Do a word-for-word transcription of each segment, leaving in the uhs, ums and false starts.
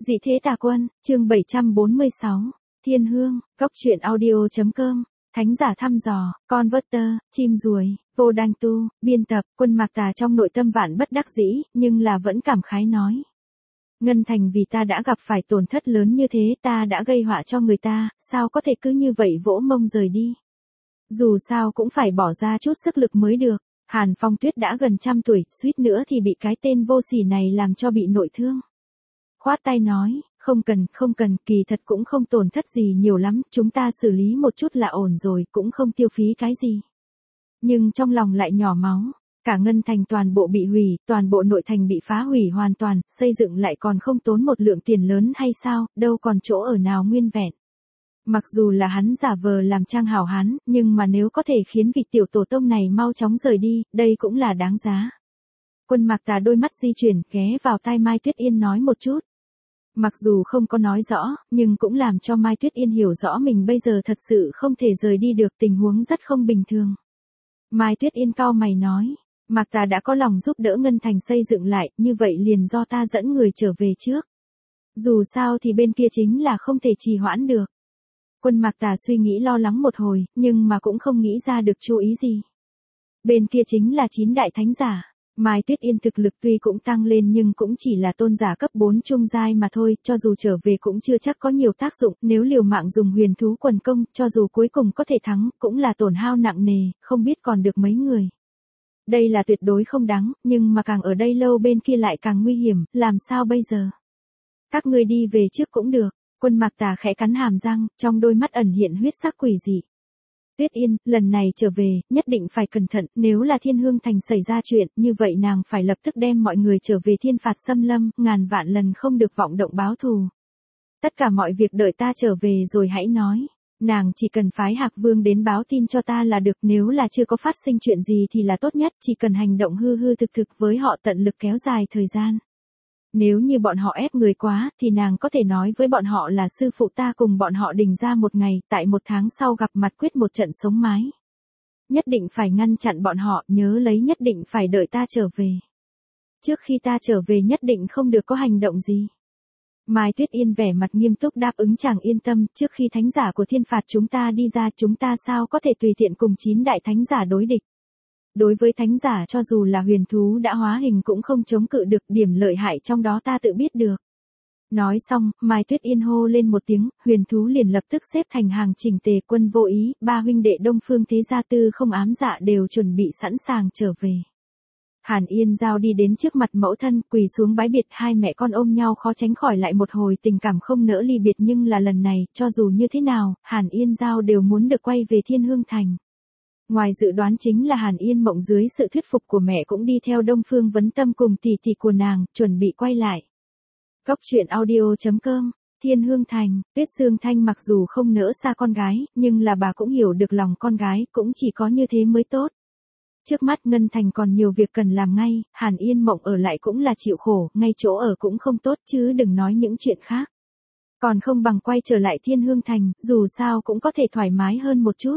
Dị thế tà quân, chương bảy trăm bốn mươi sáu, Thiên Hương, Cốc truyện audio.com, Thánh giả thăm dò, Converter, chim ruồi, vô đanh tu, biên tập, Quân Mạc Tà trong nội tâm vạn bất đắc dĩ, nhưng là vẫn cảm khái nói. Ngân Thành vì ta đã gặp phải tổn thất lớn như thế, ta đã gây họa cho người ta, sao có thể cứ như vậy vỗ mông rời đi. Dù sao cũng phải bỏ ra chút sức lực mới được. Hàn Phong Tuyết đã gần trăm tuổi, suýt nữa thì bị cái tên vô sỉ này làm cho bị nội thương. Khoát tay nói, không cần, không cần, kỳ thật cũng không tổn thất gì nhiều lắm, chúng ta xử lý một chút là ổn rồi, cũng không tiêu phí cái gì. Nhưng trong lòng lại nhỏ máu, cả Ngân Thành toàn bộ bị hủy, toàn bộ nội thành bị phá hủy hoàn toàn, xây dựng lại còn không tốn một lượng tiền lớn hay sao, đâu còn chỗ ở nào nguyên vẹn. Mặc dù là hắn giả vờ làm trang hảo hán, nhưng mà nếu có thể khiến vị tiểu tổ tông này mau chóng rời đi, đây cũng là đáng giá. Quân Mạc Tà đôi mắt di chuyển, ghé vào tai Mai Tuyết Yên nói một chút. Mặc dù không có nói rõ, nhưng cũng làm cho Mai Tuyết Yên hiểu rõ mình bây giờ thật sự không thể rời đi được, tình huống rất không bình thường. Mai Tuyết Yên cau mày nói, Mạc Tà đã có lòng giúp đỡ Ngân Thành xây dựng lại, như vậy liền do ta dẫn người trở về trước. Dù sao thì bên kia chính là không thể trì hoãn được. Quân Mạc Tà suy nghĩ lo lắng một hồi, nhưng mà cũng không nghĩ ra được chú ý gì. Bên kia chính là chín đại thánh giả. Mai Tuyết Yên thực lực tuy cũng tăng lên nhưng cũng chỉ là tôn giả cấp bốn trung giai mà thôi, cho dù trở về cũng chưa chắc có nhiều tác dụng, nếu liều mạng dùng huyền thú quần công, cho dù cuối cùng có thể thắng, cũng là tổn hao nặng nề, không biết còn được mấy người. Đây là tuyệt đối không đáng, nhưng mà càng ở đây lâu bên kia lại càng nguy hiểm, làm sao bây giờ? Các ngươi đi về trước cũng được. Quân Mạc Tà khẽ cắn hàm răng, trong đôi mắt ẩn hiện huyết sắc quỷ dị. Tuyết Yên, lần này trở về, nhất định phải cẩn thận, nếu là Thiên Hương Thành xảy ra chuyện, như vậy nàng phải lập tức đem mọi người trở về Thiên Phạt Xâm Lâm, ngàn vạn lần không được vọng động báo thù. Tất cả mọi việc đợi ta trở về rồi hãy nói, nàng chỉ cần phái Hạc Vương đến báo tin cho ta là được, nếu là chưa có phát sinh chuyện gì thì là tốt nhất, chỉ cần hành động hư hư thực thực với họ tận lực kéo dài thời gian. Nếu như bọn họ ép người quá, thì nàng có thể nói với bọn họ là sư phụ ta cùng bọn họ đình ra một ngày, tại một tháng sau gặp mặt quyết một trận sống mái. Nhất định phải ngăn chặn bọn họ, nhớ lấy nhất định phải đợi ta trở về. Trước khi ta trở về nhất định không được có hành động gì. Mai Tuyết Yên vẻ mặt nghiêm túc đáp ứng, chàng yên tâm, trước khi thánh giả của Thiên Phạt chúng ta đi ra, chúng ta sao có thể tùy tiện cùng chín đại thánh giả đối địch. Đối với thánh giả cho dù là huyền thú đã hóa hình cũng không chống cự được, điểm lợi hại trong đó ta tự biết được. Nói xong, Mai Tuyết Yên hô lên một tiếng, huyền thú liền lập tức xếp thành hàng chỉnh tề, Quân Vô Ý, ba huynh đệ Đông Phương Thế Gia Tư Không Ám Dạ đều chuẩn bị sẵn sàng trở về. Hàn Yên Giao đi đến trước mặt mẫu thân, quỳ xuống bái biệt, hai mẹ con ôm nhau khó tránh khỏi lại một hồi tình cảm không nỡ ly biệt, nhưng là lần này, cho dù như thế nào, Hàn Yên Giao đều muốn được quay về Thiên Hương Thành. Ngoài dự đoán chính là Hàn Yên Mộng dưới sự thuyết phục của mẹ cũng đi theo Đông Phương Vấn Tâm cùng tỷ tỷ của nàng, chuẩn bị quay lại. Cốc truyện audio.com, Thiên Hương Thành, Tuyết Sương Thanh mặc dù không nỡ xa con gái, nhưng là bà cũng hiểu được lòng con gái, cũng chỉ có như thế mới tốt. Trước mắt Ngân Thành còn nhiều việc cần làm ngay, Hàn Yên Mộng ở lại cũng là chịu khổ, ngay chỗ ở cũng không tốt chứ đừng nói những chuyện khác. Còn không bằng quay trở lại Thiên Hương Thành, dù sao cũng có thể thoải mái hơn một chút.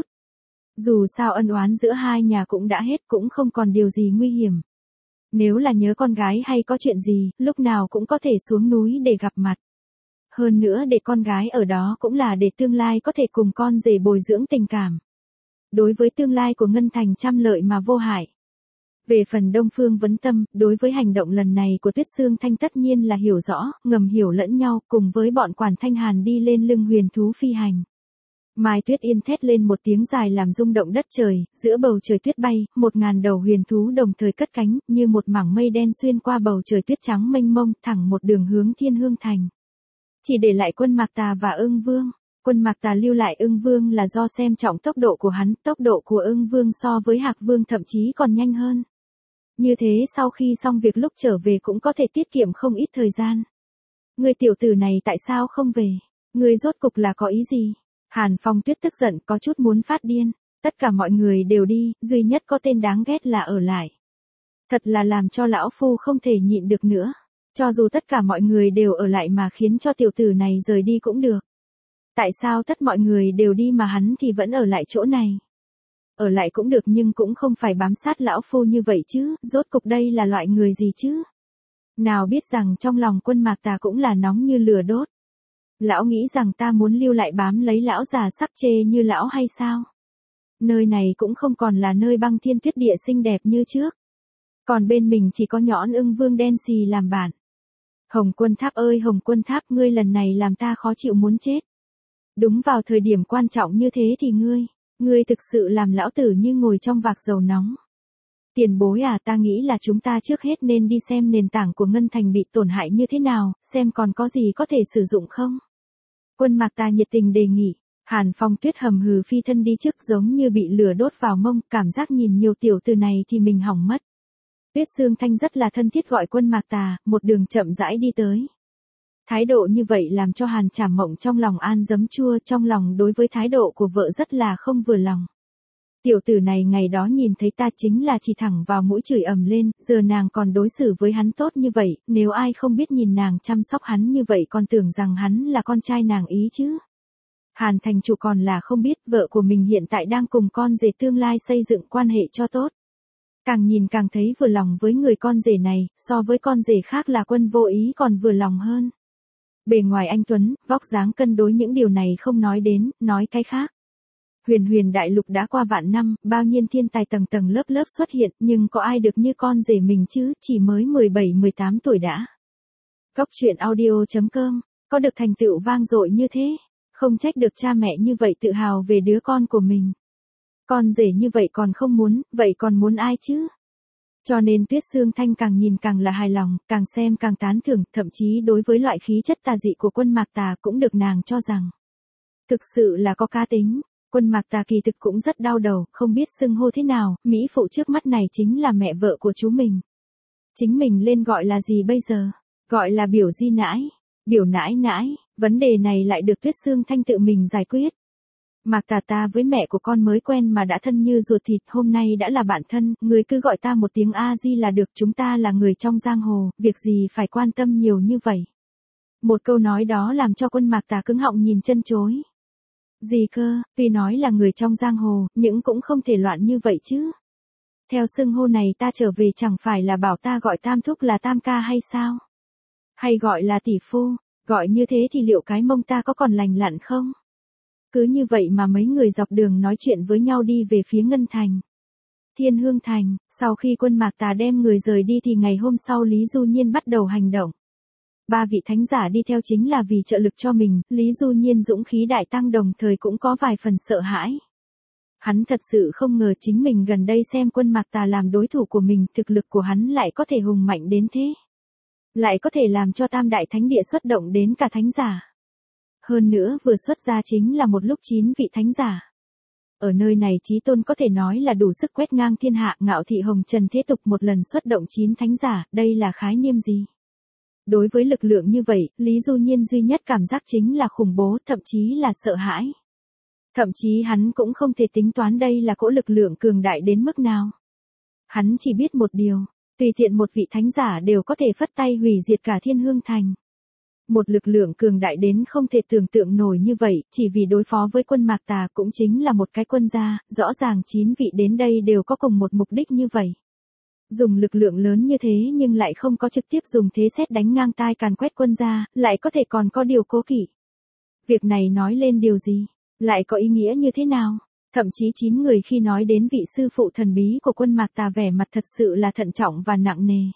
Dù sao ân oán giữa hai nhà cũng đã hết, cũng không còn điều gì nguy hiểm. Nếu là nhớ con gái hay có chuyện gì, lúc nào cũng có thể xuống núi để gặp mặt. Hơn nữa để con gái ở đó cũng là để tương lai có thể cùng con rể bồi dưỡng tình cảm. Đối với tương lai của Ngân Thành trăm lợi mà vô hại. Về phần Đông Phương Vấn Tâm, đối với hành động lần này của Tuyết Sương Thanh tất nhiên là hiểu rõ, ngầm hiểu lẫn nhau, cùng với bọn quản Thanh Hàn đi lên lưng huyền thú phi hành. Mai Tuyết Yên thét lên một tiếng dài làm rung động đất trời, giữa bầu trời tuyết bay, một ngàn đầu huyền thú đồng thời cất cánh, như một mảng mây đen xuyên qua bầu trời tuyết trắng mênh mông, thẳng một đường hướng Thiên Hương Thành. Chỉ để lại Quân Mạc Tà và Ưng Vương. Quân Mạc Tà lưu lại Ưng Vương là do xem trọng tốc độ của hắn, tốc độ của Ưng Vương so với Hạc Vương thậm chí còn nhanh hơn. Như thế sau khi xong việc lúc trở về cũng có thể tiết kiệm không ít thời gian. Người tiểu tử này tại sao không về? Người rốt cục là có ý gì? Hàn Phong Tuyết tức giận có chút muốn phát điên, tất cả mọi người đều đi, duy nhất có tên đáng ghét là ở lại. Thật là làm cho lão phu không thể nhịn được nữa, cho dù tất cả mọi người đều ở lại mà khiến cho tiểu tử này rời đi cũng được. Tại sao tất mọi người đều đi mà hắn thì vẫn ở lại chỗ này? Ở lại cũng được nhưng cũng không phải bám sát lão phu như vậy chứ, rốt cục đây là loại người gì chứ? Nào biết rằng trong lòng Quân Mạc Tà cũng là nóng như lửa đốt. Lão nghĩ rằng ta muốn lưu lại bám lấy lão già sắp chê như lão hay sao? Nơi này cũng không còn là nơi băng thiên tuyết địa xinh đẹp như trước. Còn bên mình chỉ có nhõn ưng vương đen xì làm bạn. Hồng Quân Tháp ơi Hồng Quân Tháp, ngươi lần này làm ta khó chịu muốn chết. Đúng vào thời điểm quan trọng như thế thì ngươi, ngươi thực sự làm lão tử như ngồi trong vạc dầu nóng. Tiền bối à, ta nghĩ là chúng ta trước hết nên đi xem nền tảng của Ngân Thành bị tổn hại như thế nào, xem còn có gì có thể sử dụng không. Quân Mạc Tà nhiệt tình đề nghị. Hàn Phong Tuyết hầm hừ phi thân đi trước giống như bị lửa đốt vào mông, cảm giác nhìn nhiều tiểu từ này thì mình hỏng mất. Tuyết Sương Thanh rất là thân thiết gọi Quân Mạc Tà, một đường chậm rãi đi tới. Thái độ như vậy làm cho Hàn Trảm Mộng trong lòng an giấm chua, trong lòng đối với thái độ của vợ rất là không vừa lòng. Tiểu tử này ngày đó nhìn thấy ta chính là chỉ thẳng vào mũi chửi ầm lên, giờ nàng còn đối xử với hắn tốt như vậy, nếu ai không biết nhìn nàng chăm sóc hắn như vậy còn tưởng rằng hắn là con trai nàng ý chứ. Hàn thành chủ còn là không biết vợ của mình hiện tại đang cùng con rể tương lai xây dựng quan hệ cho tốt. Càng nhìn càng thấy vừa lòng với người con rể này, so với con rể khác là Quân Vô Ý còn vừa lòng hơn. Bề ngoài anh tuấn, vóc dáng cân đối những điều này không nói đến, nói cái khác. Huyền huyền đại lục đã qua vạn năm, bao nhiêu thiên tài tầng tầng lớp lớp xuất hiện, nhưng có ai được như con rể mình chứ, chỉ mới mười bảy mười tám tuổi đã. Góc truyện audio chấm com, có được thành tựu vang dội như thế, không trách được cha mẹ như vậy tự hào về đứa con của mình. Con rể như vậy còn không muốn, vậy còn muốn ai chứ? Cho nên Tuyết Sương Thanh càng nhìn càng là hài lòng, càng xem càng tán thưởng, thậm chí đối với loại khí chất tà dị của Quân Mạc Tà cũng được nàng cho rằng thực sự là có cá tính. Quân Mạc Tà kỳ thực cũng rất đau đầu, không biết xưng hô thế nào, mỹ phụ trước mắt này chính là mẹ vợ của chú mình. Chính mình lên gọi là gì bây giờ? Gọi là biểu di nãi, biểu nãi nãi, vấn đề này lại được Tuyết Sương Thanh tự mình giải quyết. Mạc Tà, ta với mẹ của con mới quen mà đã thân như ruột thịt, hôm nay đã là bạn thân, người cứ gọi ta một tiếng A Di là được, chúng ta là người trong giang hồ, việc gì phải quan tâm nhiều như vậy. Một câu nói đó làm cho Quân Mạc Tà cứng họng nhìn chân chối. Gì cơ, tuy nói là người trong giang hồ, nhưng cũng không thể loạn như vậy chứ. Theo xưng hô này ta trở về chẳng phải là bảo ta gọi Tam Thúc là Tam Ca hay sao? Hay gọi là tỷ phu, gọi như thế thì liệu cái mông ta có còn lành lặn không? Cứ như vậy mà mấy người dọc đường nói chuyện với nhau đi về phía Ngân Thành. Thiên Hương Thành, sau khi Quân Mạc Tà đem người rời đi thì ngày hôm sau Lý Du Nhiên bắt đầu hành động. Ba vị thánh giả đi theo chính là vì trợ lực cho mình, Lý Du Nhiên dũng khí đại tăng đồng thời cũng có vài phần sợ hãi. Hắn thật sự không ngờ chính mình gần đây xem Quân Mạc Tà làm đối thủ của mình, thực lực của hắn lại có thể hùng mạnh đến thế. Lại có thể làm cho Tam Đại Thánh Địa xuất động đến cả thánh giả. Hơn nữa vừa xuất ra chính là một lúc chín vị thánh giả. Ở nơi này Chí Tôn có thể nói là đủ sức quét ngang thiên hạ, ngạo thị hồng trần thế tục một lần xuất động chín thánh giả, đây là khái niệm gì? Đối với lực lượng như vậy, Lý Du Nhiên duy nhất cảm giác chính là khủng bố, thậm chí là sợ hãi. Thậm chí hắn cũng không thể tính toán đây là cỗ lực lượng cường đại đến mức nào. Hắn chỉ biết một điều, tùy tiện một vị thánh giả đều có thể phất tay hủy diệt cả Thiên Hương Thành. Một lực lượng cường đại đến không thể tưởng tượng nổi như vậy, chỉ vì đối phó với Quân Mạc Tà cũng chính là một cái quân gia, rõ ràng chín vị đến đây đều có cùng một mục đích như vậy. Dùng lực lượng lớn như thế nhưng lại không có trực tiếp dùng thế sét đánh ngang tai càn quét quân gia, lại có thể còn có điều cố kỵ. Việc này nói lên điều gì? Lại có ý nghĩa như thế nào? Thậm chí chín người khi nói đến vị sư phụ thần bí của Quân Mạc Tà vẻ mặt thật sự là thận trọng và nặng nề.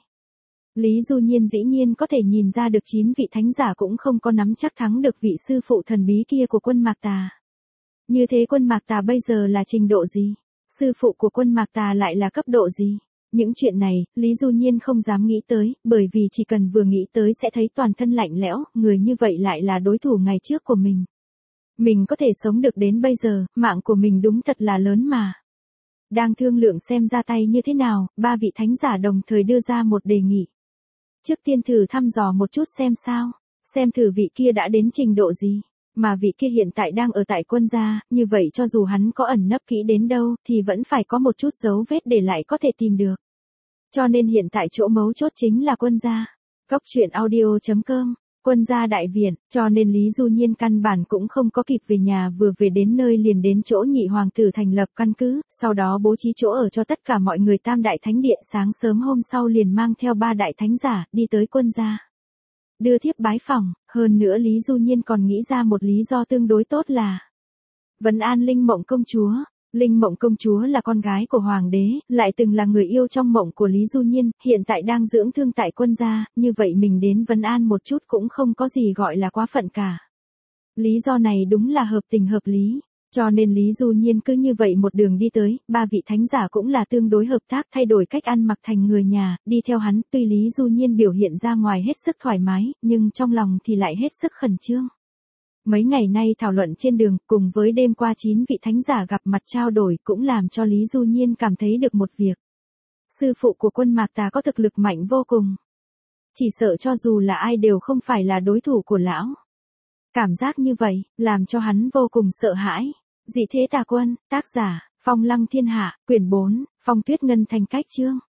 Lý Du Nhiên dĩ nhiên có thể nhìn ra được chín vị thánh giả cũng không có nắm chắc thắng được vị sư phụ thần bí kia của Quân Mạc Tà. Như thế Quân Mạc Tà bây giờ là trình độ gì? Sư phụ của Quân Mạc Tà lại là cấp độ gì? Những chuyện này, Lý Du Nhiên không dám nghĩ tới, bởi vì chỉ cần vừa nghĩ tới sẽ thấy toàn thân lạnh lẽo, người như vậy lại là đối thủ ngày trước của mình. Mình có thể sống được đến bây giờ, mạng của mình đúng thật là lớn mà. Đang thương lượng xem ra tay như thế nào, ba vị thánh giả đồng thời đưa ra một đề nghị. Trước tiên thử thăm dò một chút xem sao, xem thử vị kia đã đến trình độ gì, mà vị kia hiện tại đang ở tại quân gia, như vậy cho dù hắn có ẩn nấp kỹ đến đâu, thì vẫn phải có một chút dấu vết để lại có thể tìm được. Cho nên hiện tại chỗ mấu chốt chính là quân gia. Góc truyện audio chấm com Quân gia đại viện, cho nên Lý Du Nhiên căn bản cũng không có kịp về nhà, vừa về đến nơi liền đến chỗ nhị hoàng tử thành lập căn cứ, sau đó bố trí chỗ ở cho tất cả mọi người tam đại thánh điện, sáng sớm hôm sau liền mang theo ba đại thánh giả, đi tới quân gia. Đưa thiếp bái phỏng, hơn nữa Lý Du Nhiên còn nghĩ ra một lý do tương đối tốt là vấn an Linh Mộng công chúa. Linh Mộng công chúa là con gái của hoàng đế, lại từng là người yêu trong mộng của Lý Du Nhiên, hiện tại đang dưỡng thương tại quân gia, như vậy mình đến vấn an một chút cũng không có gì gọi là quá phận cả. Lý do này đúng là hợp tình hợp lý, cho nên Lý Du Nhiên cứ như vậy một đường đi tới, ba vị thánh giả cũng là tương đối hợp tác, thay đổi cách ăn mặc thành người nhà, đi theo hắn, tuy Lý Du Nhiên biểu hiện ra ngoài hết sức thoải mái, nhưng trong lòng thì lại hết sức khẩn trương. Mấy ngày nay thảo luận trên đường, cùng với đêm qua chín vị thánh giả gặp mặt trao đổi cũng làm cho Lý Du Nhiên cảm thấy được một việc. Sư phụ của Quân Mạc Tà có thực lực mạnh vô cùng. Chỉ sợ cho dù là ai đều không phải là đối thủ của lão. Cảm giác như vậy, làm cho hắn vô cùng sợ hãi. Dị Thế Tà Quân, tác giả, Phong Lăng Thiên Hạ, quyển bốn, Phong Tuyết Ngân Thành cách chương.